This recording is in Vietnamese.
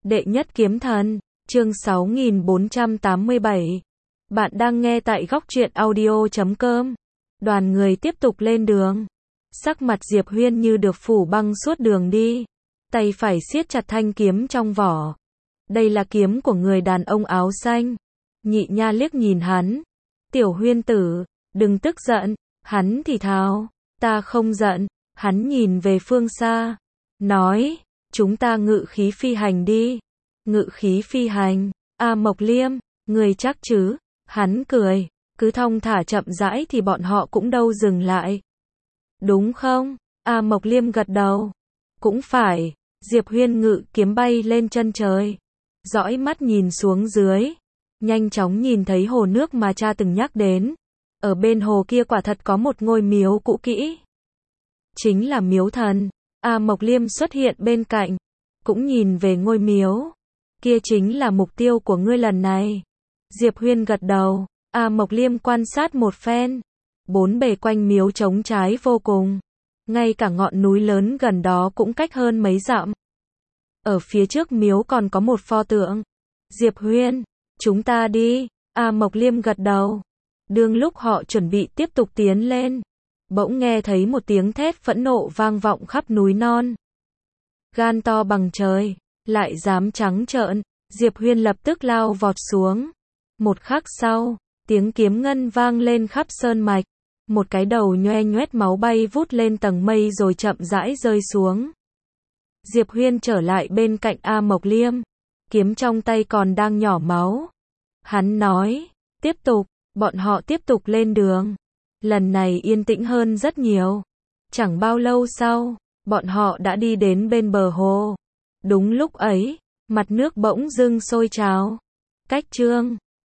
Đệ nhất kiếm thần, chương 6487. Bạn đang nghe tại góc truyện audio.com. Đoàn người tiếp tục lên đường. Sắc mặt Diệp Huyên như được phủ băng suốt đường đi. Tay phải siết chặt thanh kiếm trong vỏ. Đây là kiếm của người đàn ông áo xanh. Nhị nha liếc nhìn hắn. Tiểu Huyên tử, đừng tức giận. Hắn thì thào. Ta không giận. Hắn nhìn về phương xa. Nói, chúng ta ngự khí phi hành đi. Ngự khí phi hành. A Mộc Liêm, người chắc chứ? Hắn cười. Cứ thong thả chậm rãi thì bọn họ cũng đâu dừng lại. Đúng không? A Mộc Liêm gật đầu. Cũng phải. Diệp Huyên ngự kiếm bay lên chân trời. Dõi mắt nhìn xuống dưới. Nhanh chóng nhìn thấy hồ nước mà cha từng nhắc đến. Ở bên hồ kia quả thật có một ngôi miếu cũ kỹ. Chính là miếu thần. A Mộc Liêm xuất hiện bên cạnh. Cũng nhìn về ngôi miếu. Kia chính là mục tiêu của ngươi lần này. Diệp Huyên gật đầu. A Mộc Liêm quan sát một phen. Bốn bề quanh miếu trống trái vô cùng. Ngay cả ngọn núi lớn gần đó cũng cách hơn mấy dặm. Ở phía trước miếu còn có một pho tượng. Diệp Huyên, chúng ta đi. A Mộc Liêm gật đầu. Đương lúc họ chuẩn bị tiếp tục tiến lên, bỗng nghe thấy một tiếng thét phẫn nộ vang vọng khắp núi non. Gan to bằng trời, lại dám trắng trợn. Diệp Huyên lập tức lao vọt xuống. Một khắc sau, tiếng kiếm ngân vang lên khắp sơn mạch. Một cái đầu nhoe nhoét máu bay vút lên tầng mây rồi chậm rãi rơi xuống. Diệp Huyên trở lại bên cạnh A Mộc Liêm. Kiếm trong tay còn đang nhỏ máu. Hắn nói, tiếp tục. Bọn họ tiếp tục lên đường. Lần này yên tĩnh hơn rất nhiều. Chẳng bao lâu sau, bọn họ đã đi đến bên bờ hồ. Đúng lúc ấy, mặt nước bỗng dưng sôi trào. Cách chương